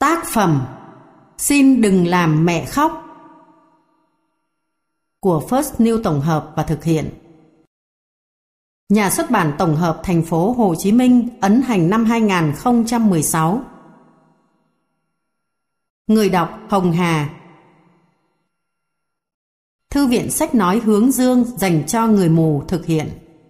Tác phẩm Xin đừng làm mẹ khóc của First New tổng hợp và thực hiện. Nhà xuất bản tổng hợp thành phố Hồ Chí Minh ấn hành năm 2016. Người đọc Hồng Hà. Thư viện sách nói Hướng Dương dành cho người mù thực hiện.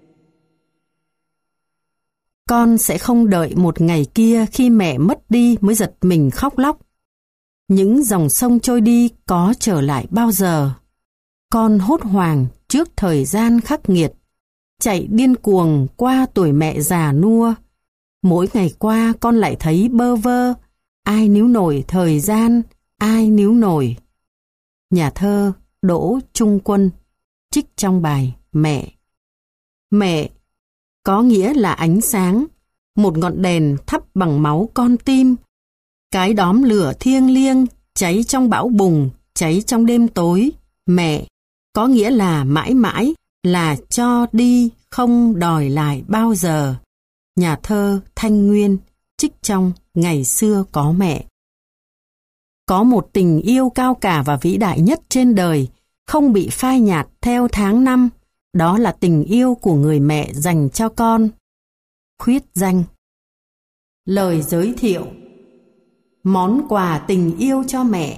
Con sẽ không đợi một ngày kia khi mẹ mất đi mới giật mình khóc lóc. Những dòng sông trôi đi có trở lại bao giờ? Con hốt hoảng trước thời gian khắc nghiệt, chạy điên cuồng qua tuổi mẹ già nua. Mỗi ngày qua con lại thấy bơ vơ, ai níu nổi thời gian, ai níu nổi. Nhà thơ Đỗ Trung Quân trích trong bài Mẹ. Mẹ có nghĩa là ánh sáng, một ngọn đèn thắp bằng máu con tim, cái đóm lửa thiêng liêng cháy trong bão bùng, cháy trong đêm tối. Mẹ có nghĩa là mãi mãi, là cho đi không đòi lại bao giờ. Nhà thơ Thanh Nguyên trích trong Ngày xưa có mẹ. Có một tình yêu cao cả và vĩ đại nhất trên đời, không bị phai nhạt theo tháng năm, đó là tình yêu của người mẹ dành cho con. Khuyết danh. Lời giới thiệu. Món quà tình yêu cho mẹ.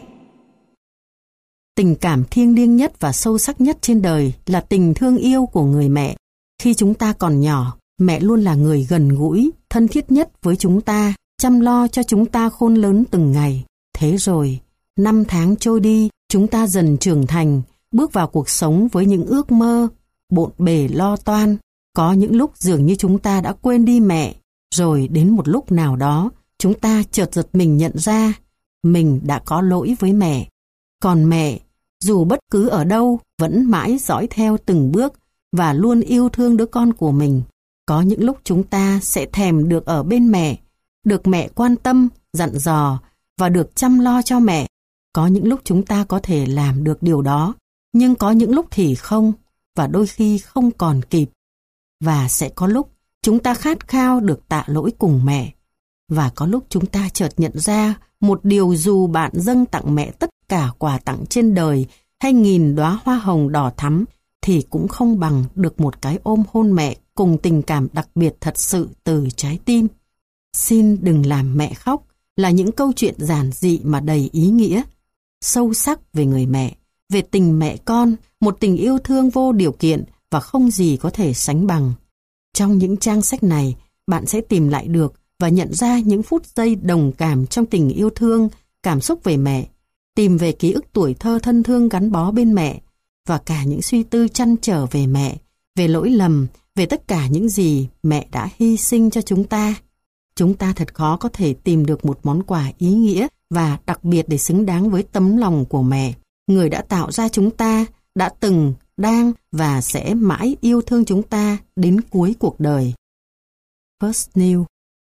Tình cảm thiêng liêng nhất và sâu sắc nhất trên đời là tình thương yêu của người mẹ. Khi chúng ta còn nhỏ, mẹ luôn là người gần gũi, thân thiết nhất với chúng ta, chăm lo cho chúng ta khôn lớn từng ngày. Thế rồi, năm tháng trôi đi, chúng ta dần trưởng thành, bước vào cuộc sống với những ước mơ, bộn bề lo toan. Có những lúc dường như chúng ta đã quên đi mẹ, rồi đến một lúc nào đó, chúng ta chợt giật mình nhận ra mình đã có lỗi với mẹ. Còn mẹ, dù bất cứ ở đâu, vẫn mãi dõi theo từng bước và luôn yêu thương đứa con của mình. Có những lúc chúng ta sẽ thèm được ở bên mẹ, được mẹ quan tâm, dặn dò và được chăm lo cho mẹ. Có những lúc chúng ta có thể làm được điều đó, nhưng có những lúc thì không, và đôi khi không còn kịp. Và sẽ có lúc chúng ta khát khao được tạ lỗi cùng mẹ. Và có lúc chúng ta chợt nhận ra một điều, dù bạn dâng tặng mẹ tất cả quà tặng trên đời hay nghìn đóa hoa hồng đỏ thắm, thì cũng không bằng được một cái ôm hôn mẹ cùng tình cảm đặc biệt thật sự từ trái tim. Xin đừng làm mẹ khóc là những câu chuyện giản dị mà đầy ý nghĩa, sâu sắc về người mẹ, về tình mẹ con, một tình yêu thương vô điều kiện và không gì có thể sánh bằng. Trong những trang sách này, bạn sẽ tìm lại được và nhận ra những phút giây đồng cảm trong tình yêu thương, cảm xúc về mẹ, tìm về ký ức tuổi thơ thân thương gắn bó bên mẹ, và cả những suy tư trăn trở về mẹ, về lỗi lầm, về tất cả những gì mẹ đã hy sinh cho chúng ta. Chúng ta thật khó có thể tìm được một món quà ý nghĩa và đặc biệt để xứng đáng với tấm lòng của mẹ, người đã tạo ra chúng ta, đã từng, đang và sẽ mãi yêu thương chúng ta đến cuối cuộc đời. First New.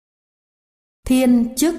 Thiên chức.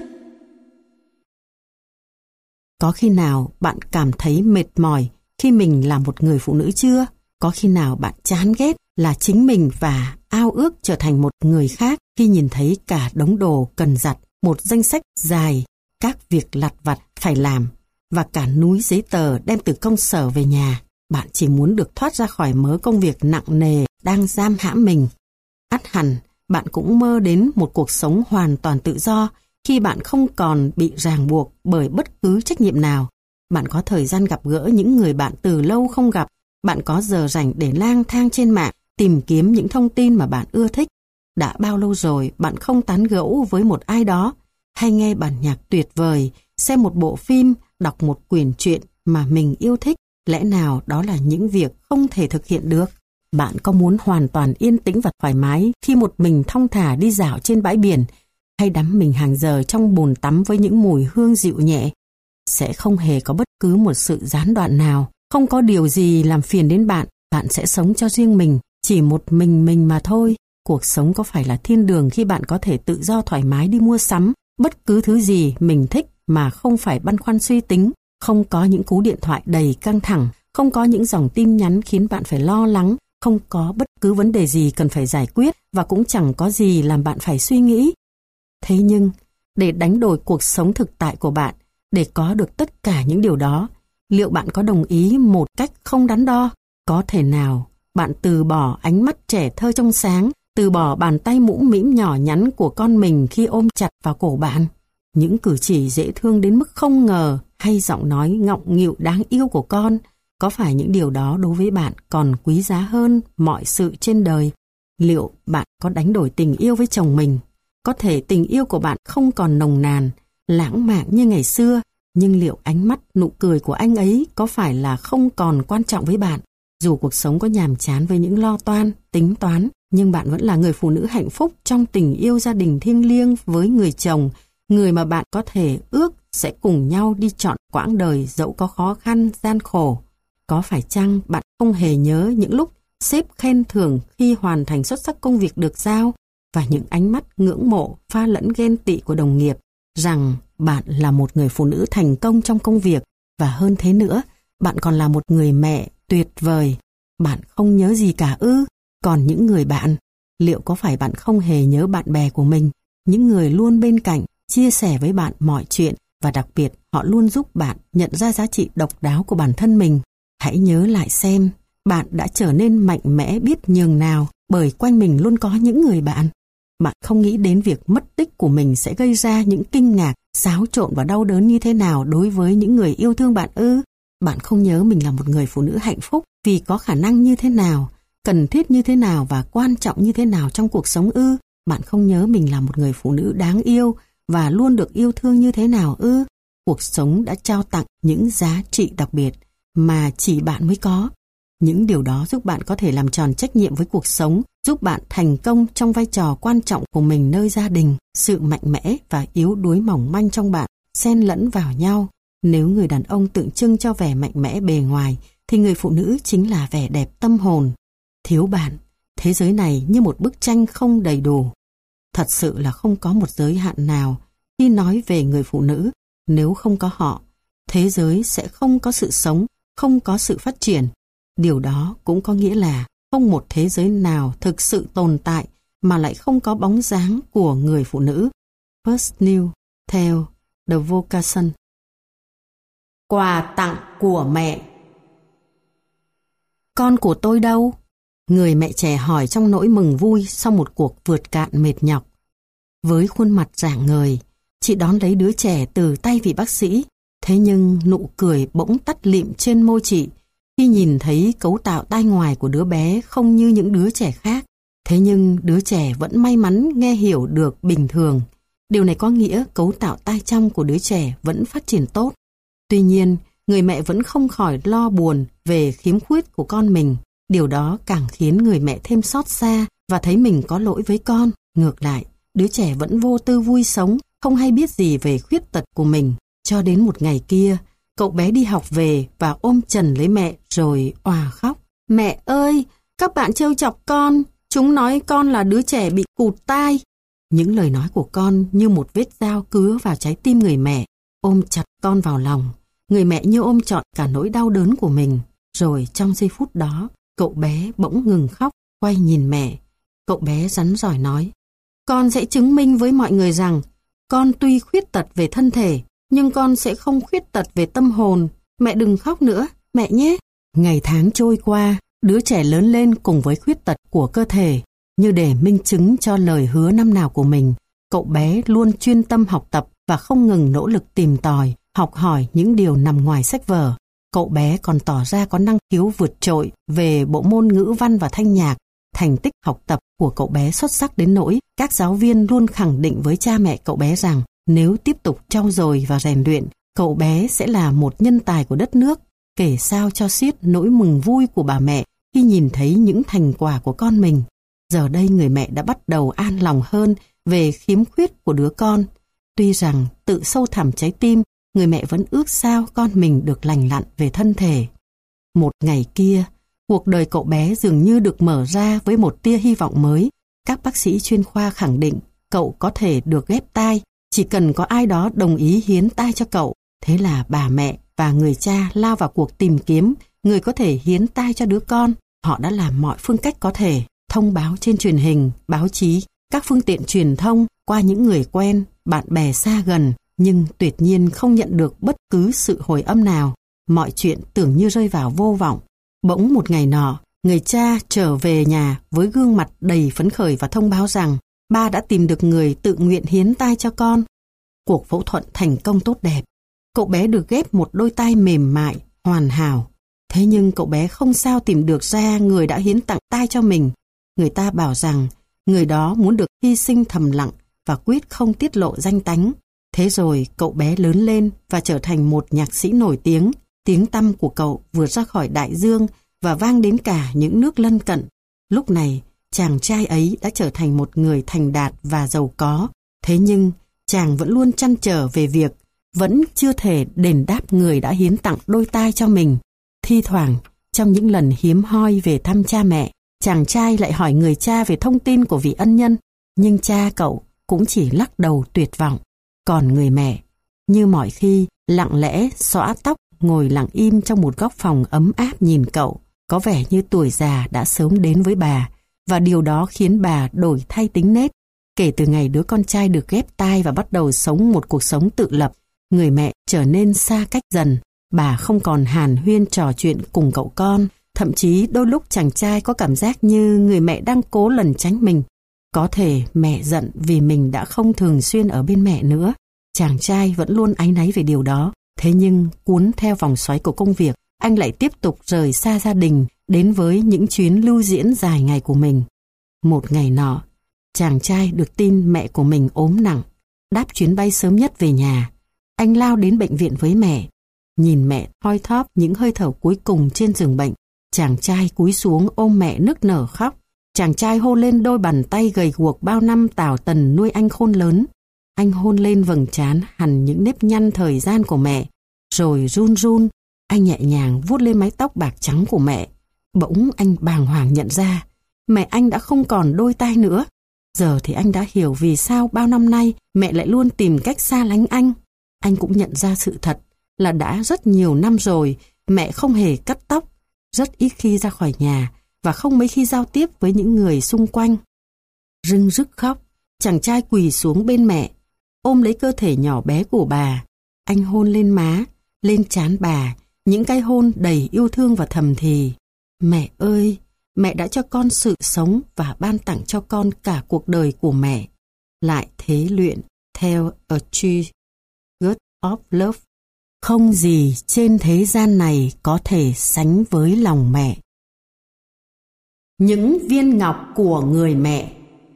Có khi nào bạn cảm thấy mệt mỏi khi mình là một người phụ nữ chưa? Có khi nào bạn chán ghét là chính mình và ao ước trở thành một người khác khi nhìn thấy cả đống đồ cần giặt, một danh sách dài các việc lặt vặt phải làm và cả núi giấy tờ đem từ công sở về nhà? Bạn chỉ muốn được thoát ra khỏi mớ công việc nặng nề đang giam hãm mình. Ắt hẳn, bạn cũng mơ đến một cuộc sống hoàn toàn tự do khi bạn không còn bị ràng buộc bởi bất cứ trách nhiệm nào. Bạn có thời gian gặp gỡ những người bạn từ lâu không gặp. Bạn có giờ rảnh để lang thang trên mạng, tìm kiếm những thông tin mà bạn ưa thích. Đã bao lâu rồi bạn không tán gẫu với một ai đó, hay nghe bản nhạc tuyệt vời, xem một bộ phim, đọc một quyển truyện mà mình yêu thích? Lẽ nào đó là những việc không thể thực hiện được? Bạn có muốn hoàn toàn yên tĩnh và thoải mái khi một mình thong thả đi dạo trên bãi biển, hay đắm mình hàng giờ trong bồn tắm với những mùi hương dịu nhẹ? Sẽ không hề có bất cứ một sự gián đoạn nào, không có điều gì làm phiền đến bạn. Bạn sẽ sống cho riêng mình, chỉ một mình mà thôi. Cuộc sống có phải là thiên đường khi bạn có thể tự do thoải mái đi mua sắm bất cứ thứ gì mình thích mà không phải băn khoăn suy tính, không có những cú điện thoại đầy căng thẳng, không có những dòng tin nhắn khiến bạn phải lo lắng, không có bất cứ vấn đề gì cần phải giải quyết và cũng chẳng có gì làm bạn phải suy nghĩ. Thế nhưng, để đánh đổi cuộc sống thực tại của bạn để có được tất cả những điều đó. Liệu bạn có đồng ý một cách không đắn đo? Có thể nào bạn từ bỏ ánh mắt trẻ thơ trong sáng, từ bỏ bàn tay mũm mĩm nhỏ nhắn của con mình khi ôm chặt vào cổ bạn? Những cử chỉ dễ thương đến mức không ngờ hay giọng nói ngọng nghịu đáng yêu của con, có phải những điều đó đối với bạn còn quý giá hơn mọi sự trên đời? Liệu bạn có đánh đổi tình yêu với chồng mình? Có thể tình yêu của bạn không còn nồng nàn, lãng mạn như ngày xưa, nhưng liệu ánh mắt, nụ cười của anh ấy có phải là không còn quan trọng với bạn? Dù cuộc sống có nhàm chán với những lo toan, tính toán, nhưng bạn vẫn là người phụ nữ hạnh phúc trong tình yêu gia đình thiêng liêng với người chồng, người mà bạn có thể ước sẽ cùng nhau đi trọn quãng đời dẫu có khó khăn, gian khổ. Có phải chăng bạn không hề nhớ những lúc sếp khen thưởng khi hoàn thành xuất sắc công việc được giao và những ánh mắt ngưỡng mộ pha lẫn ghen tị của đồng nghiệp rằng bạn là một người phụ nữ thành công trong công việc, và hơn thế nữa, bạn còn là một người mẹ tuyệt vời? Bạn không nhớ gì cả ư? Còn những người bạn, liệu có phải bạn không hề nhớ bạn bè của mình, những người luôn bên cạnh, chia sẻ với bạn mọi chuyện, và đặc biệt họ luôn giúp bạn nhận ra giá trị độc đáo của bản thân mình? Hãy nhớ lại xem, bạn đã trở nên mạnh mẽ biết nhường nào bởi quanh mình luôn có những người bạn. Bạn không nghĩ đến việc mất tích của mình sẽ gây ra những kinh ngạc, xáo trộn và đau đớn như thế nào đối với những người yêu thương bạn ư? Bạn không nhớ mình là một người phụ nữ hạnh phúc vì có khả năng như thế nào, cần thiết như thế nào và quan trọng như thế nào trong cuộc sống ư? Bạn không nhớ mình là một người phụ nữ đáng yêu và luôn được yêu thương như thế nào ư? Cuộc sống đã trao tặng những giá trị đặc biệt mà chỉ bạn mới có. Những điều đó giúp bạn có thể làm tròn trách nhiệm với cuộc sống, giúp bạn thành công trong vai trò quan trọng của mình nơi gia đình. Sự mạnh mẽ và yếu đuối mỏng manh trong bạn xen lẫn vào nhau. Nếu người đàn ông tượng trưng cho vẻ mạnh mẽ bề ngoài, thì người phụ nữ chính là vẻ đẹp tâm hồn. Thiếu bạn, thế giới này như một bức tranh không đầy đủ. Thật sự là không có một giới hạn nào khi nói về người phụ nữ. Nếu không có họ, thế giới sẽ không có sự sống, không có sự phát triển. Điều đó cũng có nghĩa là không một thế giới nào thực sự tồn tại mà lại không có bóng dáng của người phụ nữ. First New theo The Vocation. Quà tặng của mẹ. Con của tôi đâu? Người mẹ trẻ hỏi trong nỗi mừng vui sau một cuộc vượt cạn mệt nhọc. Với khuôn mặt rạng ngời, chị đón lấy đứa trẻ từ tay vị bác sĩ. Thế nhưng nụ cười bỗng tắt lịm trên môi chị khi nhìn thấy cấu tạo tai ngoài của đứa bé không như những đứa trẻ khác. Thế nhưng đứa trẻ vẫn may mắn nghe hiểu được bình thường. Điều này có nghĩa cấu tạo tai trong của đứa trẻ vẫn phát triển tốt. Tuy nhiên, người mẹ vẫn không khỏi lo buồn về khiếm khuyết của con mình. Điều đó càng khiến người mẹ thêm xót xa và thấy mình có lỗi với con. Ngược lại, đứa trẻ vẫn vô tư vui sống, không hay biết gì về khuyết tật của mình. Cho đến một ngày kia, cậu bé đi học về và ôm chầm lấy mẹ rồi òa khóc. Mẹ ơi, các bạn trêu chọc con, chúng nói con là đứa trẻ bị cụt tai. Những lời nói của con như một vết dao cứa vào trái tim người mẹ, ôm chặt con vào lòng. Người mẹ như ôm trọn cả nỗi đau đớn của mình. Rồi trong giây phút đó, cậu bé bỗng ngừng khóc, quay nhìn mẹ. Cậu bé rắn rỏi nói, con sẽ chứng minh với mọi người rằng con tuy khuyết tật về thân thể, nhưng con sẽ không khuyết tật về tâm hồn. Mẹ đừng khóc nữa, mẹ nhé. Ngày tháng trôi qua, đứa trẻ lớn lên cùng với khuyết tật của cơ thể. Như để minh chứng cho lời hứa năm nào của mình, cậu bé luôn chuyên tâm học tập và không ngừng nỗ lực tìm tòi, học hỏi những điều nằm ngoài sách vở. Cậu bé còn tỏ ra có năng khiếu vượt trội về bộ môn ngữ văn và thanh nhạc. Thành tích học tập của cậu bé xuất sắc đến nỗi các giáo viên luôn khẳng định với cha mẹ cậu bé rằng nếu tiếp tục trau dồi và rèn luyện, cậu bé sẽ là một nhân tài của đất nước. Kể sao cho xiết nỗi mừng vui của bà mẹ khi nhìn thấy những thành quả của con mình. Giờ đây người mẹ đã bắt đầu an lòng hơn về khiếm khuyết của đứa con. Tuy rằng tự sâu thẳm trái tim, người mẹ vẫn ước sao con mình được lành lặn về thân thể. Một ngày kia, cuộc đời cậu bé dường như được mở ra với một tia hy vọng mới. Các bác sĩ chuyên khoa khẳng định cậu có thể được ghép tai, chỉ cần có ai đó đồng ý hiến tai cho cậu. Thế là bà mẹ và người cha lao vào cuộc tìm kiếm người có thể hiến tai cho đứa con. Họ đã làm mọi phương cách có thể, thông báo trên truyền hình, báo chí, các phương tiện truyền thông, qua những người quen, bạn bè xa gần, nhưng tuyệt nhiên không nhận được bất cứ sự hồi âm nào. Mọi chuyện tưởng như rơi vào vô vọng. Bỗng một ngày nọ, người cha trở về nhà với gương mặt đầy phấn khởi và thông báo rằng ba đã tìm được người tự nguyện hiến tai cho con. Cuộc phẫu thuật thành công tốt đẹp. Cậu bé được ghép một đôi tai mềm mại, hoàn hảo. Thế nhưng cậu bé không sao tìm được ra người đã hiến tặng tai cho mình. Người ta bảo rằng người đó muốn được hy sinh thầm lặng và quyết không tiết lộ danh tánh. Thế rồi cậu bé lớn lên và trở thành một nhạc sĩ nổi tiếng. Tiếng tăm của cậu vượt ra khỏi đại dương và vang đến cả những nước lân cận. Lúc này, chàng trai ấy đã trở thành một người thành đạt và giàu có. Thế nhưng, chàng vẫn luôn trăn trở về việc vẫn chưa thể đền đáp người đã hiến tặng đôi tai cho mình. Thi thoảng, trong những lần hiếm hoi về thăm cha mẹ, chàng trai lại hỏi người cha về thông tin của vị ân nhân, nhưng cha cậu cũng chỉ lắc đầu tuyệt vọng. Còn người mẹ, như mọi khi, lặng lẽ xõa tóc, ngồi lặng im trong một góc phòng ấm áp nhìn cậu, có vẻ như tuổi già đã sớm đến với bà, và điều đó khiến bà đổi thay tính nết. Kể từ ngày đứa con trai được ghép tai và bắt đầu sống một cuộc sống tự lập, người mẹ trở nên xa cách dần. Bà không còn hàn huyên trò chuyện cùng cậu con, thậm chí đôi lúc chàng trai có cảm giác như người mẹ đang cố lẩn tránh mình. Có thể mẹ giận vì mình đã không thường xuyên ở bên mẹ nữa. Chàng trai vẫn luôn áy náy về điều đó. Thế nhưng cuốn theo vòng xoáy của công việc, anh lại tiếp tục rời xa gia đình, đến với những chuyến lưu diễn dài ngày của mình. Một ngày nọ, chàng trai được tin mẹ của mình ốm nặng. Đáp chuyến bay sớm nhất về nhà, anh lao đến bệnh viện với mẹ. Nhìn mẹ thoi thóp những hơi thở cuối cùng trên giường bệnh, chàng trai cúi xuống ôm mẹ nức nở khóc. Chàng trai hôn lên đôi bàn tay gầy guộc bao năm tảo tần nuôi anh khôn lớn. Anh hôn lên vầng trán hằn những nếp nhăn thời gian của mẹ, rồi run run, anh nhẹ nhàng vuốt lên mái tóc bạc trắng của mẹ. Bỗng anh bàng hoàng nhận ra, mẹ anh đã không còn đôi tai nữa. Giờ thì anh đã hiểu vì sao bao năm nay mẹ lại luôn tìm cách xa lánh anh. Anh cũng nhận ra sự thật là đã rất nhiều năm rồi mẹ không hề cắt tóc, rất ít khi ra khỏi nhà và không mấy khi giao tiếp với những người xung quanh. Rưng rức khóc, chàng trai quỳ xuống bên mẹ, ôm lấy cơ thể nhỏ bé của bà. Anh hôn lên má, lên trán bà, những cái hôn đầy yêu thương và thầm thì. Mẹ ơi, mẹ đã cho con sự sống và ban tặng cho con cả cuộc đời của mẹ. Lại thế luyện theo A True God of Love. Không gì trên thế gian này có thể sánh với lòng mẹ. Những viên ngọc của người mẹ.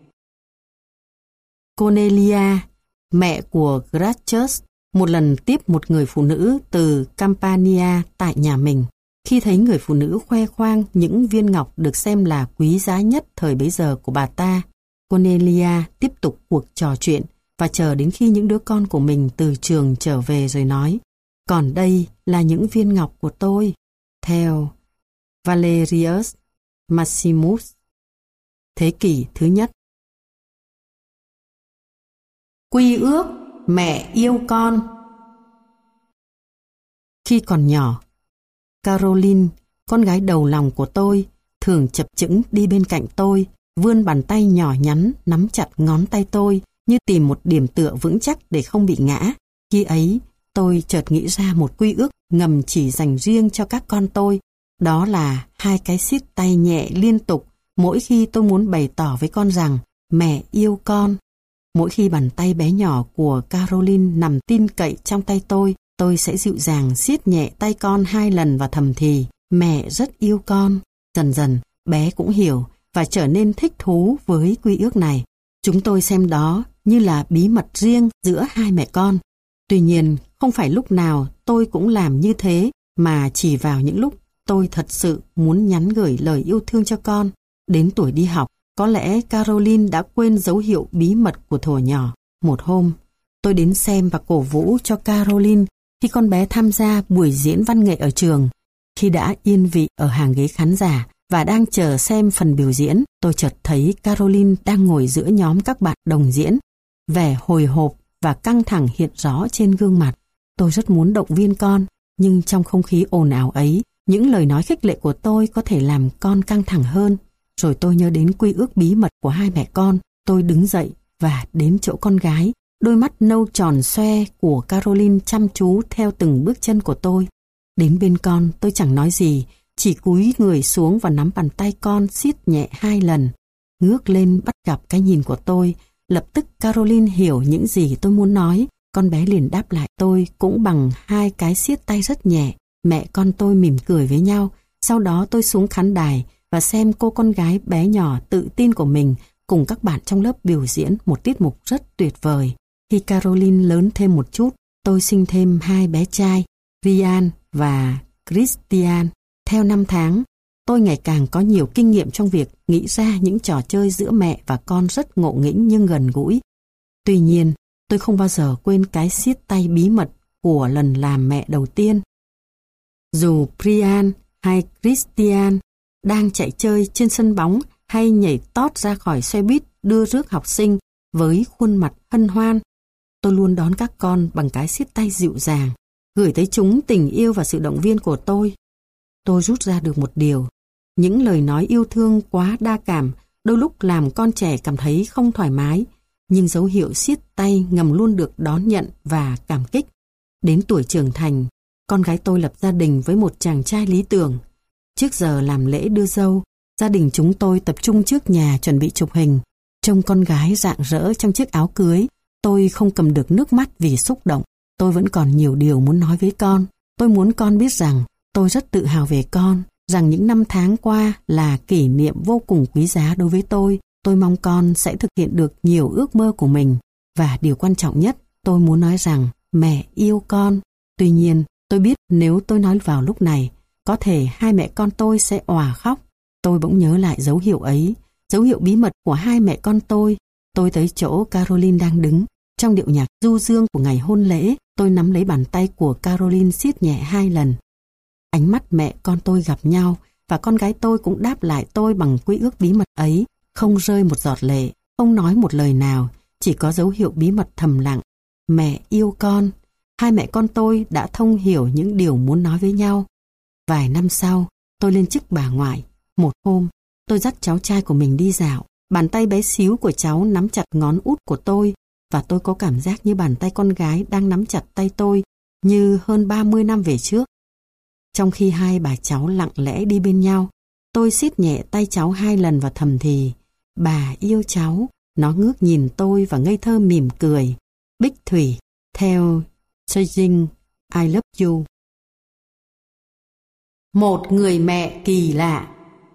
Cornelia, mẹ của Gracchus, một lần tiếp một người phụ nữ từ Campania tại nhà mình. Khi thấy người phụ nữ khoe khoang những viên ngọc được xem là quý giá nhất thời bấy giờ của bà ta, Cornelia tiếp tục cuộc trò chuyện và chờ đến khi những đứa con của mình từ trường trở về rồi nói, còn đây là những viên ngọc của tôi, theo Valerius Maximus. Thế kỷ thứ nhất. Quy ước mẹ yêu con. Khi còn nhỏ, Caroline, con gái đầu lòng của tôi, thường chập chững đi bên cạnh tôi, vươn bàn tay nhỏ nhắn nắm chặt ngón tay tôi như tìm một điểm tựa vững chắc để không bị ngã. Khi ấy, tôi chợt nghĩ ra một quy ước ngầm chỉ dành riêng cho các con tôi. Đó là 2 cái siết tay nhẹ liên tục mỗi khi tôi muốn bày tỏ với con rằng mẹ yêu con. Mỗi khi bàn tay bé nhỏ của Caroline nằm tin cậy trong tay tôi sẽ dịu dàng siết nhẹ tay con 2 lần và thầm thì mẹ rất yêu con. Dần dần, bé cũng hiểu và trở nên thích thú với quy ước này. Chúng tôi xem đó như là bí mật riêng giữa 2 mẹ con. Tuy nhiên, không phải lúc nào tôi cũng làm như thế, mà chỉ vào những lúc tôi thật sự muốn nhắn gửi lời yêu thương cho con. Đến tuổi đi học, có lẽ Caroline đã quên dấu hiệu bí mật của thuở nhỏ. Một hôm, tôi đến xem và cổ vũ cho Caroline khi con bé tham gia buổi diễn văn nghệ ở trường. Khi đã yên vị ở hàng ghế khán giả và đang chờ xem phần biểu diễn, tôi chợt thấy Caroline đang ngồi giữa nhóm các bạn đồng diễn. Vẻ hồi hộp và căng thẳng hiện rõ trên gương mặt. Tôi rất muốn động viên con, nhưng trong không khí ồn ào ấy, những lời nói khích lệ của tôi có thể làm con căng thẳng hơn. Rồi tôi nhớ đến quy ước bí mật của 2 mẹ con. Tôi đứng dậy và đến chỗ con gái, Đôi mắt nâu tròn xoe của Caroline chăm chú theo từng bước chân của tôi. Đến bên con, tôi chẳng nói gì, chỉ cúi người xuống và nắm bàn tay con siết nhẹ 2 lần. Ngước lên bắt gặp cái nhìn của tôi, lập tức Caroline hiểu những gì tôi muốn nói. Con bé liền đáp lại tôi cũng bằng 2 cái siết tay rất nhẹ. Mẹ con tôi mỉm cười với nhau. Sau đó tôi xuống khán đài và xem cô con gái bé nhỏ tự tin của mình cùng các bạn trong lớp biểu diễn một tiết mục rất tuyệt vời. Khi Caroline lớn thêm một chút, tôi sinh thêm 2 bé trai, Ryan và Christian. Theo năm tháng, tôi ngày càng có nhiều kinh nghiệm trong việc nghĩ ra những trò chơi giữa mẹ và con rất ngộ nghĩnh nhưng gần gũi. Tuy nhiên, tôi không bao giờ quên cái siết tay bí mật của lần làm mẹ đầu tiên. Dù Brian hay Christian đang chạy chơi trên sân bóng hay nhảy tót ra khỏi xe buýt đưa rước học sinh với khuôn mặt hân hoan, tôi luôn đón các con bằng cái siết tay dịu dàng, gửi tới chúng tình yêu và sự động viên của tôi. Tôi rút ra được một điều, những lời nói yêu thương quá đa cảm đôi lúc làm con trẻ cảm thấy không thoải mái, nhưng dấu hiệu siết tay ngầm luôn được đón nhận và cảm kích. Đến tuổi trưởng thành, con gái tôi lập gia đình với một chàng trai lý tưởng. Trước giờ làm lễ đưa dâu, gia đình chúng tôi tập trung trước nhà chuẩn bị chụp hình. Trông con gái rạng rỡ trong chiếc áo cưới, tôi không cầm được nước mắt vì xúc động. Tôi vẫn còn nhiều điều muốn nói với con. Tôi muốn con biết rằng tôi rất tự hào về con, rằng những năm tháng qua là kỷ niệm vô cùng quý giá đối với tôi. Tôi mong con sẽ thực hiện được nhiều ước mơ của mình. Và điều quan trọng nhất, tôi muốn nói rằng mẹ yêu con. Tuy nhiên, tôi biết nếu tôi nói vào lúc này, có thể 2 mẹ con tôi sẽ òa khóc. Tôi bỗng nhớ lại dấu hiệu ấy, dấu hiệu bí mật của 2 mẹ con tôi. Tôi tới chỗ Caroline đang đứng. Trong điệu nhạc du dương của ngày hôn lễ, tôi nắm lấy bàn tay của Caroline siết nhẹ 2 lần. Ánh mắt mẹ con tôi gặp nhau và con gái tôi cũng đáp lại tôi bằng quy ước bí mật ấy, không rơi một giọt lệ, không nói một lời nào, chỉ có dấu hiệu bí mật thầm lặng. Mẹ yêu con. 2 mẹ con tôi đã thông hiểu những điều muốn nói với nhau. Vài năm sau, tôi lên chức bà ngoại. Một hôm, tôi dắt cháu trai của mình đi dạo. Bàn tay bé xíu của cháu nắm chặt ngón út của tôi và tôi có cảm giác như bàn tay con gái đang nắm chặt tay tôi như hơn 30 năm về trước. Trong khi 2 bà cháu lặng lẽ đi bên nhau, tôi siết nhẹ tay cháu 2 lần và thầm thì, bà yêu cháu. Nó ngước nhìn tôi và ngây thơ mỉm cười. Bích Thủy, theo Saying I Love You. Một người mẹ kỳ lạ.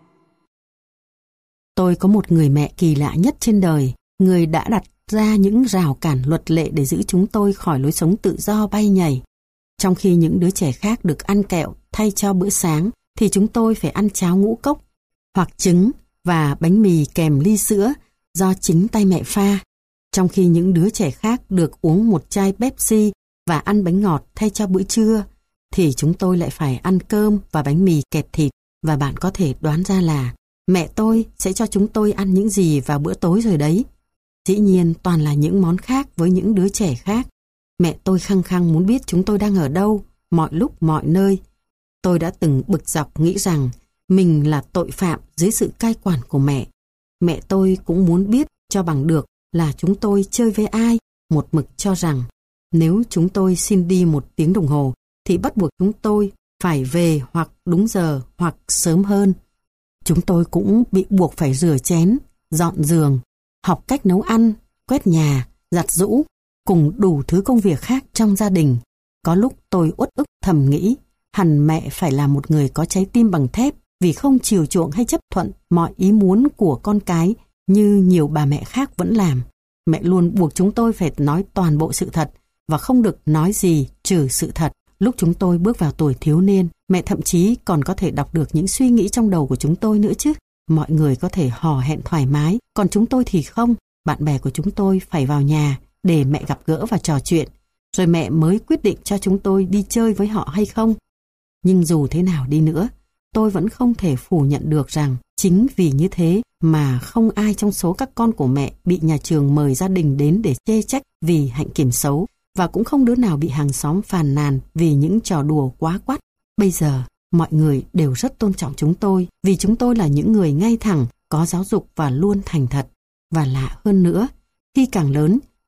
Tôi có một người mẹ kỳ lạ nhất trên đời, người đã đặt ra những rào cản luật lệ để giữ chúng tôi khỏi lối sống tự do bay nhảy. Trong khi những đứa trẻ khác được ăn kẹo thay cho bữa sáng, thì chúng tôi phải ăn cháo ngũ cốc, hoặc trứng và bánh mì kèm ly sữa do chính tay mẹ pha. Trong khi những đứa trẻ khác được uống một chai Pepsi và ăn bánh ngọt thay cho bữa trưa, thì chúng tôi lại phải ăn cơm và bánh mì kẹp thịt. Và bạn có thể đoán ra là mẹ tôi sẽ cho chúng tôi ăn những gì vào bữa tối rồi đấy. Dĩ nhiên toàn là những món khác với những đứa trẻ khác. Mẹ tôi khăng khăng muốn biết chúng tôi đang ở đâu, mọi lúc mọi nơi. Tôi đã từng bực dọc nghĩ rằng mình là tội phạm dưới sự cai quản của mẹ. Mẹ tôi cũng muốn biết cho bằng được là chúng tôi chơi với ai, một mực cho rằng nếu chúng tôi xin đi 1 tiếng đồng hồ thì bắt buộc chúng tôi phải về hoặc đúng giờ hoặc sớm hơn. Chúng tôi cũng bị buộc phải rửa chén, dọn giường, học cách nấu ăn, quét nhà, giặt giũ, cùng đủ thứ công việc khác trong gia đình. Có lúc tôi uất ức thầm nghĩ, hẳn mẹ phải là một người có trái tim bằng thép vì không chiều chuộng hay chấp thuận mọi ý muốn của con cái như nhiều bà mẹ khác vẫn làm. Mẹ luôn buộc chúng tôi phải nói toàn bộ sự thật và không được nói gì trừ sự thật. Lúc chúng tôi bước vào tuổi thiếu niên, mẹ thậm chí còn có thể đọc được những suy nghĩ trong đầu của chúng tôi nữa chứ. Mọi người có thể hò hẹn thoải mái, còn chúng tôi thì không. Bạn bè của chúng tôi phải vào nhà để mẹ gặp gỡ và trò chuyện, rồi mẹ mới quyết định cho chúng tôi đi chơi với họ hay không. Nhưng dù thế nào đi nữa, tôi vẫn không thể phủ nhận được rằng chính vì như thế mà không ai trong số các con của mẹ bị nhà trường mời gia đình đến để chê trách vì hạnh kiểm xấu, và cũng không đứa nào bị hàng xóm phàn nàn vì những trò đùa quá quắt. Bây giờ, mọi người đều rất tôn trọng chúng tôi vì chúng tôi là những người ngay thẳng, có giáo dục và luôn thành thật. Và lạ hơn nữa, khi càng lớn,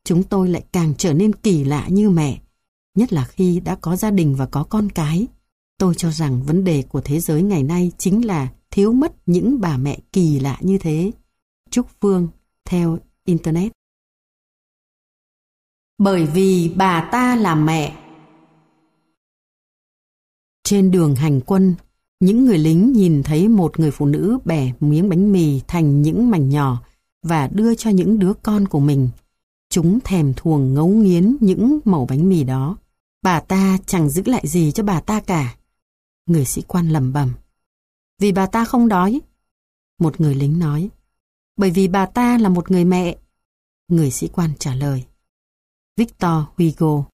chúng tôi lại càng trở nên kỳ lạ như mẹ, nhất là khi đã có gia đình và có con cái. Tôi cho rằng vấn đề của thế giới ngày nay chính là thiếu mất những bà mẹ kỳ lạ như thế. Trúc Phương, theo Internet. Bởi vì bà ta là mẹ. Trên đường hành quân, những người lính nhìn thấy một người phụ nữ bẻ miếng bánh mì thành những mảnh nhỏ và đưa cho những đứa con của mình. Chúng thèm thuồng ngấu nghiến những mẩu bánh mì đó. Bà ta chẳng giữ lại gì cho bà ta cả. Người sĩ quan lẩm bẩm. Vì bà ta không đói. Một người lính nói. Bởi vì bà ta là một người mẹ. Người sĩ quan trả lời. Victor Hugo.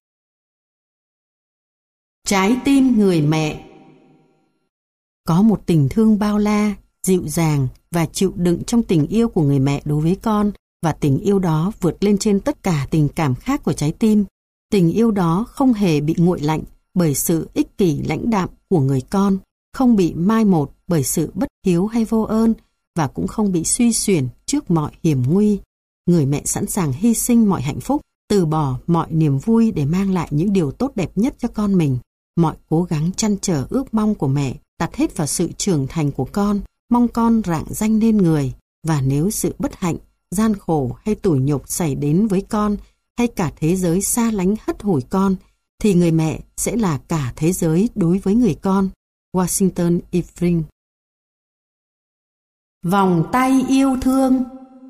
Trái tim người mẹ. Có một tình thương bao la, dịu dàng và chịu đựng trong tình yêu của người mẹ đối với con, và tình yêu đó vượt lên trên tất cả tình cảm khác của trái tim. Tình yêu đó không hề bị nguội lạnh bởi sự ích kỷ lãnh đạm của người con, không bị mai một bởi sự bất hiếu hay vô ơn, và cũng không bị suy xuyển trước mọi hiểm nguy. Người mẹ sẵn sàng hy sinh mọi hạnh phúc, từ bỏ mọi niềm vui để mang lại những điều tốt đẹp nhất cho con mình. Mọi cố gắng trăn trở ước mong của mẹ đặt hết vào sự trưởng thành của con, mong con rạng danh nên người. Và nếu sự bất hạnh, gian khổ hay tủi nhục xảy đến với con, hay cả thế giới xa lánh hất hủi con, thì người mẹ sẽ là cả thế giới đối với người con. Washington Irving. Vòng tay yêu thương.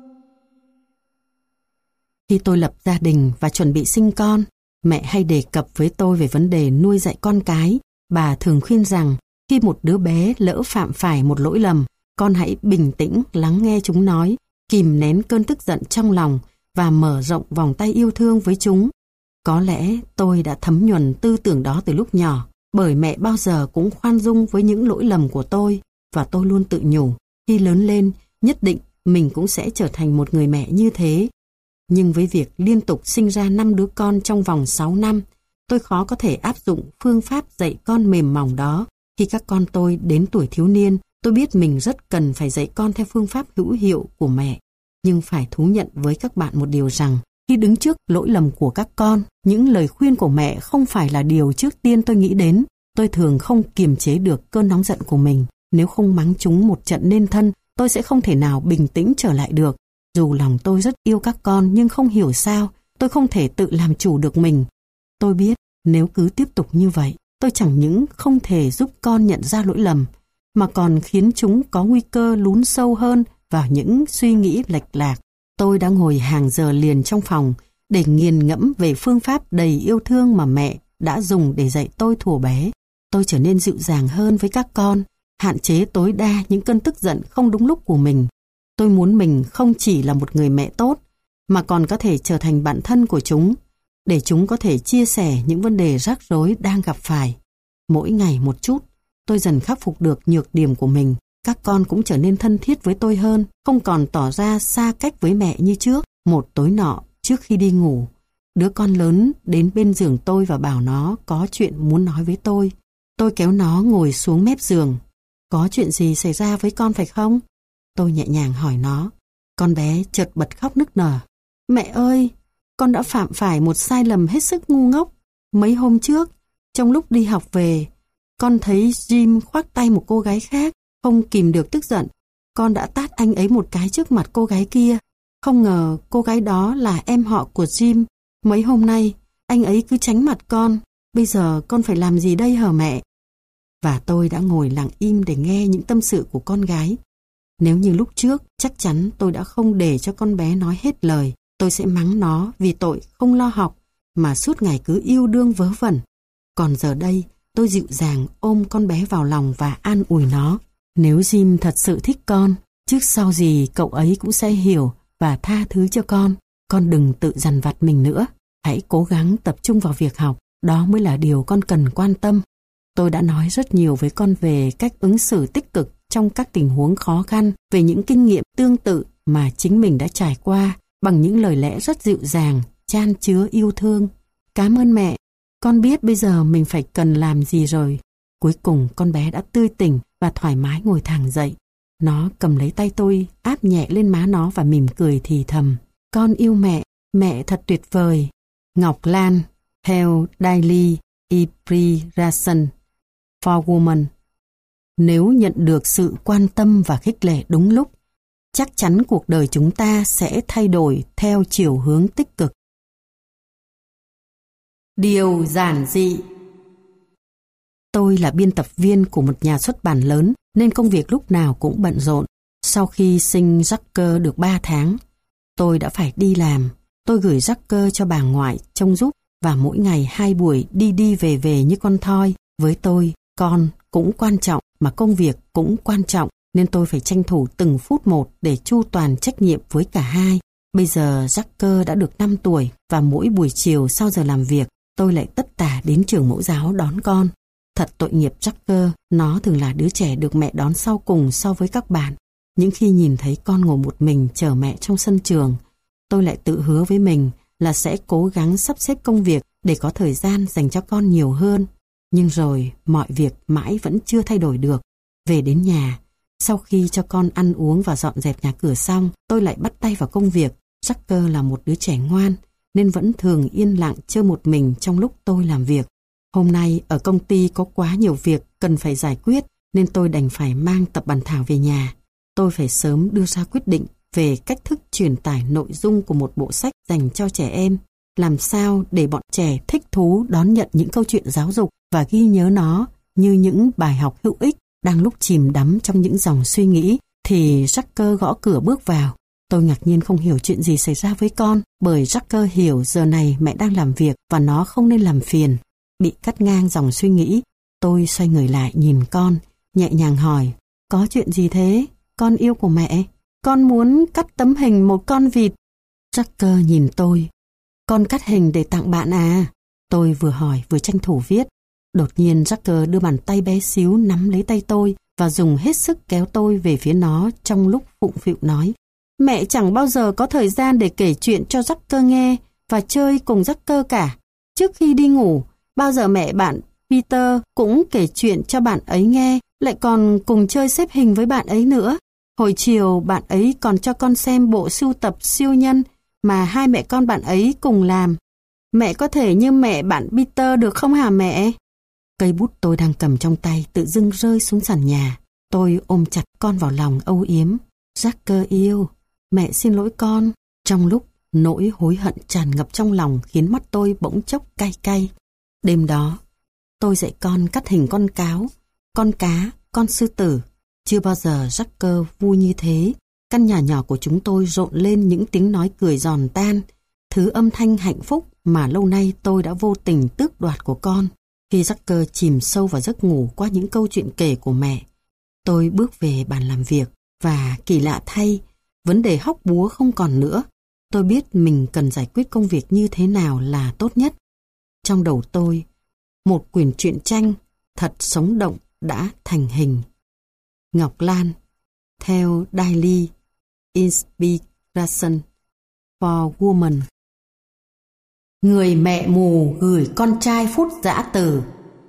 Khi tôi lập gia đình và chuẩn bị sinh con, mẹ hay đề cập với tôi về vấn đề nuôi dạy con cái. Bà thường khuyên rằng khi một đứa bé lỡ phạm phải một lỗi lầm, con hãy bình tĩnh lắng nghe chúng nói, kìm nén cơn tức giận trong lòng và mở rộng vòng tay yêu thương với chúng. Có lẽ tôi đã thấm nhuần tư tưởng đó từ lúc nhỏ, bởi mẹ bao giờ cũng khoan dung với những lỗi lầm của tôi, và tôi luôn tự nhủ, khi lớn lên, nhất định mình cũng sẽ trở thành một người mẹ như thế. Nhưng với việc liên tục sinh ra 5 đứa con trong vòng 6 năm, tôi khó có thể áp dụng phương pháp dạy con mềm mỏng đó. Khi các con tôi đến tuổi thiếu niên, tôi biết mình rất cần phải dạy con theo phương pháp hữu hiệu của mẹ. Nhưng phải thú nhận với các bạn một điều rằng, khi đứng trước lỗi lầm của các con, những lời khuyên của mẹ không phải là điều trước tiên tôi nghĩ đến. Tôi thường không kiềm chế được cơn nóng giận của mình. Nếu không mắng chúng một trận nên thân, tôi sẽ không thể nào bình tĩnh trở lại được. Dù lòng tôi rất yêu các con, nhưng không hiểu sao, tôi không thể tự làm chủ được mình. Tôi biết, nếu cứ tiếp tục như vậy, tôi chẳng những không thể giúp con nhận ra lỗi lầm, mà còn khiến chúng có nguy cơ lún sâu hơn vào những suy nghĩ lệch lạc. Tôi đã ngồi hàng giờ liền trong phòng để nghiền ngẫm về phương pháp đầy yêu thương mà mẹ đã dùng để dạy tôi thuở bé. Tôi trở nên dịu dàng hơn với các con, hạn chế tối đa những cơn tức giận không đúng lúc của mình. Tôi muốn mình không chỉ là một người mẹ tốt, mà còn có thể trở thành bạn thân của chúng, để chúng có thể chia sẻ những vấn đề rắc rối đang gặp phải. Mỗi ngày một chút, tôi dần khắc phục được nhược điểm của mình. Các con cũng trở nên thân thiết với tôi hơn, không còn tỏ ra xa cách với mẹ như trước. Một tối nọ, trước khi đi ngủ, đứa con lớn đến bên giường tôi và bảo nó có chuyện muốn nói với tôi. Tôi kéo nó ngồi xuống mép giường. Có chuyện gì xảy ra với con phải không? Tôi nhẹ nhàng hỏi nó. Con bé chợt bật khóc nức nở. Mẹ ơi, con đã phạm phải một sai lầm hết sức ngu ngốc. Mấy hôm trước, trong lúc đi học về, con thấy Jim khoác tay một cô gái khác. Không kìm được tức giận, con đã tát anh ấy một cái trước mặt cô gái kia. Không ngờ cô gái đó là em họ của Jim. Mấy hôm nay, anh ấy cứ tránh mặt con. Bây giờ con phải làm gì đây hả mẹ? Và tôi đã ngồi lặng im để nghe những tâm sự của con gái. Nếu như lúc trước, chắc chắn tôi đã không để cho con bé nói hết lời. Tôi sẽ mắng nó vì tội không lo học, mà suốt ngày cứ yêu đương vớ vẩn. Còn giờ đây, tôi dịu dàng ôm con bé vào lòng và an ủi nó. Nếu Jim thật sự thích con, trước sau gì cậu ấy cũng sẽ hiểu và tha thứ cho con. Con đừng tự dằn vặt mình nữa. Hãy cố gắng tập trung vào việc học. Đó mới là điều con cần quan tâm. Tôi đã nói rất nhiều với con về cách ứng xử tích cực trong các tình huống khó khăn, về những kinh nghiệm tương tự mà chính mình đã trải qua, bằng những lời lẽ rất dịu dàng, chan chứa yêu thương. Cảm ơn mẹ, con biết bây giờ mình phải cần làm gì rồi. Cuối cùng con bé đã tươi tỉnh và thoải mái ngồi thẳng dậy. Nó cầm lấy tay tôi, áp nhẹ lên má nó và mỉm cười thì thầm. Con yêu mẹ. Mẹ thật tuyệt vời. Ngọc Lan, theo Daily Inspiration for Women. Nếu nhận được sự quan tâm và khích lệ đúng lúc, chắc chắn cuộc đời chúng ta sẽ thay đổi theo chiều hướng tích cực. Điều giản dị. Tôi là biên tập viên của một nhà xuất bản lớn nên công việc lúc nào cũng bận rộn. Sau khi sinh Jacker được 3 tháng, tôi đã phải đi làm. Tôi gửi Jacker cho bà ngoại trông giúp và mỗi ngày 2 buổi đi đi về về như con thoi. Với tôi, con cũng quan trọng mà công việc cũng quan trọng nên tôi phải tranh thủ từng phút một để chu toàn trách nhiệm với cả hai. Bây giờ Jacker đã được 5 tuổi và mỗi buổi chiều sau giờ làm việc, tôi lại tất tả đến trường mẫu giáo đón con. Thật tội nghiệp Jacker, nó thường là đứa trẻ được mẹ đón sau cùng so với các bạn. Những khi nhìn thấy con ngồi một mình chờ mẹ trong sân trường, tôi lại tự hứa với mình là sẽ cố gắng sắp xếp công việc để có thời gian dành cho con nhiều hơn. Nhưng rồi mọi việc mãi vẫn chưa thay đổi được. Về đến nhà, sau khi cho con ăn uống và dọn dẹp nhà cửa xong, tôi lại bắt tay vào công việc. Jacker là một đứa trẻ ngoan nên vẫn thường yên lặng chơi một mình trong lúc tôi làm việc. Hôm nay ở công ty có quá nhiều việc cần phải giải quyết nên tôi đành phải mang tập bản thảo về nhà. Tôi phải sớm đưa ra quyết định về cách thức truyền tải nội dung của một bộ sách dành cho trẻ em. Làm sao để bọn trẻ thích thú đón nhận những câu chuyện giáo dục và ghi nhớ nó như những bài học hữu ích. Đang lúc chìm đắm trong những dòng suy nghĩ thì Jacker gõ cửa bước vào. Tôi ngạc nhiên không hiểu chuyện gì xảy ra với con bởi Jacker hiểu giờ này mẹ đang làm việc và nó không nên làm phiền. Bị cắt ngang dòng suy nghĩ, tôi xoay người lại nhìn con, nhẹ nhàng hỏi, có chuyện gì thế, con yêu của mẹ? Con muốn cắt tấm hình một con vịt. Jacker nhìn tôi, con cắt hình để tặng bạn à? Tôi vừa hỏi vừa tranh thủ viết. Đột nhiên Jacker đưa bàn tay bé xíu nắm lấy tay tôi và dùng hết sức kéo tôi về phía nó trong lúc phụng phịu nói, mẹ chẳng bao giờ có thời gian để kể chuyện cho Jacker nghe và chơi cùng Jacker cả. Trước khi đi ngủ, bao giờ mẹ bạn Peter cũng kể chuyện cho bạn ấy nghe, lại còn cùng chơi xếp hình với bạn ấy nữa. Hồi chiều bạn ấy còn cho con xem bộ sưu tập siêu nhân mà hai mẹ con bạn ấy cùng làm. Mẹ có thể như mẹ bạn Peter được không hả mẹ? Cây bút tôi đang cầm trong tay tự dưng rơi xuống sàn nhà. Tôi ôm chặt con vào lòng âu yếm. Jacker yêu, mẹ xin lỗi con. Trong lúc nỗi hối hận tràn ngập trong lòng khiến mắt tôi bỗng chốc cay cay. Đêm đó, tôi dạy con cắt hình con cáo, con cá, con sư tử. Chưa bao giờ Jacker vui như thế. Căn nhà nhỏ của chúng tôi rộn lên những tiếng nói cười giòn tan, thứ âm thanh hạnh phúc mà lâu nay tôi đã vô tình tước đoạt của con. Khi Jacker chìm sâu vào giấc ngủ qua những câu chuyện kể của mẹ, tôi bước về bàn làm việc và kỳ lạ thay, vấn đề hóc búa không còn nữa. Tôi biết mình cần giải quyết công việc như thế nào là tốt nhất. Trong đầu tôi, một quyển truyện tranh thật sống động đã thành hình. Ngọc Lan, theo Daily Inspiration for Women. Người mẹ mù gửi con trai phút dã từ.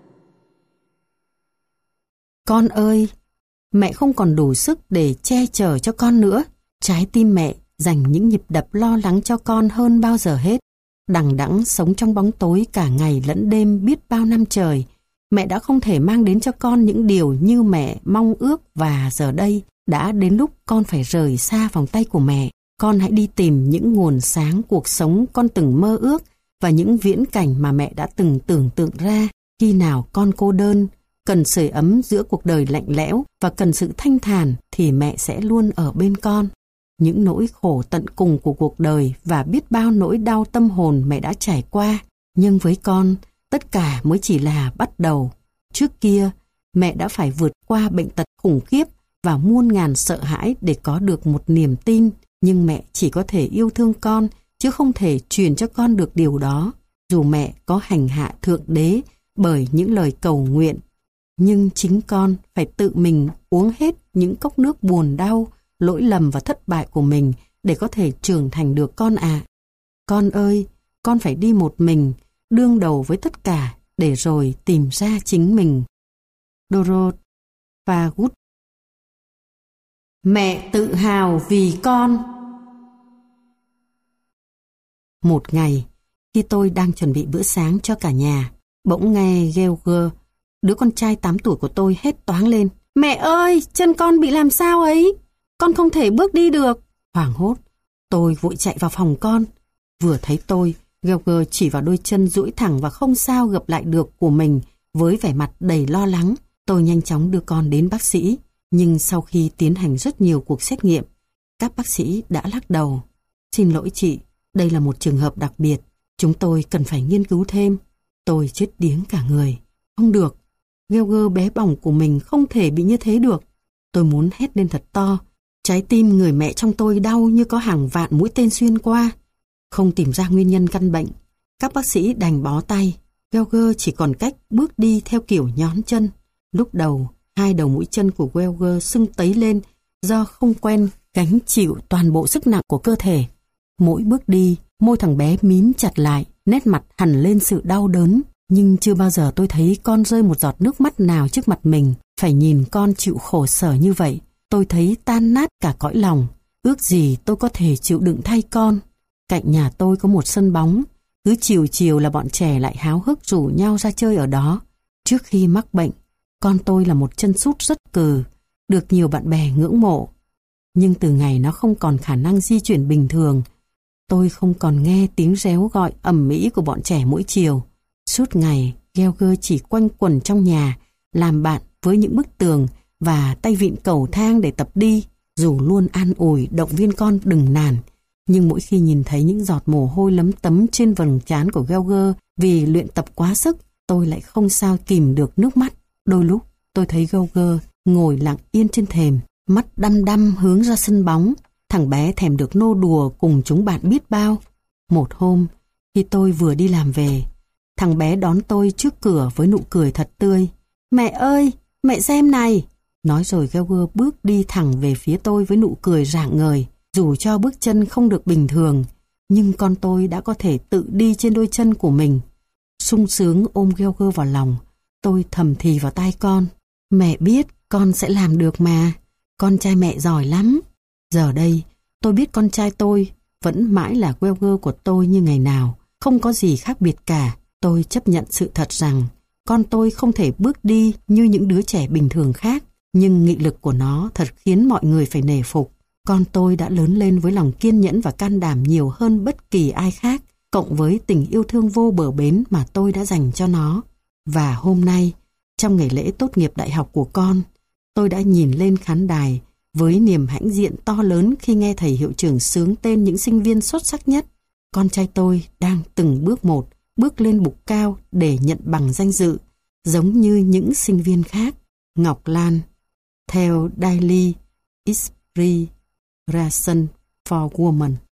Con ơi, mẹ không còn đủ sức để che chở cho con nữa. Trái tim mẹ dành những nhịp đập lo lắng cho con hơn bao giờ hết. Đằng đẵng sống trong bóng tối cả ngày lẫn đêm biết bao năm trời, mẹ đã không thể mang đến cho con những điều như mẹ mong ước và giờ đây đã đến lúc con phải rời xa vòng tay của mẹ. Con hãy đi tìm những nguồn sáng cuộc sống con từng mơ ước và những viễn cảnh mà mẹ đã từng tưởng tượng ra. Khi nào con cô đơn, cần sưởi ấm giữa cuộc đời lạnh lẽo và cần sự thanh thản thì mẹ sẽ luôn ở bên con. Những nỗi khổ tận cùng của cuộc đời và biết bao nỗi đau tâm hồn mẹ đã trải qua. Nhưng với con, tất cả mới chỉ là bắt đầu. Trước kia, mẹ đã phải vượt qua bệnh tật khủng khiếp và muôn ngàn sợ hãi để có được một niềm tin. Nhưng mẹ chỉ có thể yêu thương con, chứ không thể truyền cho con được điều đó. Dù mẹ có hành hạ Thượng Đế bởi những lời cầu nguyện, nhưng chính con phải tự mình uống hết những cốc nước buồn đau, lỗi lầm và thất bại của mình để có thể trưởng thành được con ạ. Con ơi, con phải đi một mình, đương đầu với tất cả để rồi tìm ra chính mình. Dorothy Pargood. Mẹ tự hào vì con. Một ngày, khi tôi đang chuẩn bị bữa sáng cho cả nhà, bỗng nghe George, đứa con trai 8 tuổi của tôi, hét toáng lên. Mẹ ơi, chân con bị làm sao ấy? Con không thể bước đi được. Hoảng hốt, tôi vội chạy vào phòng con. Vừa thấy tôi, George chỉ vào đôi chân duỗi thẳng và không sao gập lại được của mình với vẻ mặt đầy lo lắng. Tôi nhanh chóng đưa con đến bác sĩ, nhưng sau khi tiến hành rất nhiều cuộc xét nghiệm, các bác sĩ đã lắc đầu. Xin lỗi chị, đây là một trường hợp đặc biệt, chúng tôi cần phải nghiên cứu thêm. Tôi chết điếng cả người. Không được, George bé bỏng của mình không thể bị như thế được. Tôi muốn hét lên thật to. Trái tim người mẹ trong tôi đau như có hàng vạn mũi tên xuyên qua. Không tìm ra nguyên nhân căn bệnh, các bác sĩ đành bó tay. George chỉ còn cách bước đi theo kiểu nhón chân. Lúc đầu, hai đầu mũi chân của George sưng tấy lên do không quen gánh chịu toàn bộ sức nặng của cơ thể. Mỗi bước đi, môi thằng bé mím chặt lại, nét mặt hằn lên sự đau đớn. Nhưng chưa bao giờ tôi thấy con rơi một giọt nước mắt nào trước mặt mình. Phải nhìn con chịu khổ sở như vậy, tôi thấy tan nát cả cõi lòng. Ước gì tôi có thể chịu đựng thay con. Cạnh nhà tôi có một sân bóng. Cứ chiều chiều là bọn trẻ lại háo hức rủ nhau ra chơi ở đó. Trước khi mắc bệnh, con tôi là một chân sút rất cừ, được nhiều bạn bè ngưỡng mộ. Nhưng từ ngày nó không còn khả năng di chuyển bình thường, tôi không còn nghe tiếng réo gọi ầm ĩ của bọn trẻ mỗi chiều. Suốt ngày, George chỉ quanh quẩn trong nhà, làm bạn với những bức tường và tay vịn cầu thang để tập đi, dù luôn an ủi động viên con đừng nản. Nhưng mỗi khi nhìn thấy những giọt mồ hôi lấm tấm trên vầng trán của George vì luyện tập quá sức, tôi lại không sao kìm được nước mắt. Đôi lúc, tôi thấy George ngồi lặng yên trên thềm, mắt đăm đăm hướng ra sân bóng. Thằng bé thèm được nô đùa cùng chúng bạn biết bao. Một hôm, khi tôi vừa đi làm về, thằng bé đón tôi trước cửa với nụ cười thật tươi. Mẹ ơi, mẹ xem này. Nói rồi George bước đi thẳng về phía tôi với nụ cười rạng ngời. Dù cho bước chân không được bình thường, nhưng con tôi đã có thể tự đi trên đôi chân của mình. Sung sướng ôm George vào lòng, tôi thầm thì vào tai con. Mẹ biết con sẽ làm được mà, con trai mẹ giỏi lắm. Giờ đây, tôi biết con trai tôi vẫn mãi là George của tôi như ngày nào, không có gì khác biệt cả. Tôi chấp nhận sự thật rằng con tôi không thể bước đi như những đứa trẻ bình thường khác, nhưng nghị lực của nó thật khiến mọi người phải nể phục. Con tôi đã lớn lên với lòng kiên nhẫn và can đảm nhiều hơn bất kỳ ai khác, cộng với tình yêu thương vô bờ bến mà tôi đã dành cho nó. Và hôm nay, trong ngày lễ tốt nghiệp đại học của con, tôi đã nhìn lên khán đài với niềm hãnh diện to lớn khi nghe thầy hiệu trưởng xướng tên những sinh viên xuất sắc nhất. Con trai tôi đang từng bước một bước lên bục cao để nhận bằng danh dự, giống như những sinh viên khác. Ngọc Lan, theo Daily Inspiration for Women.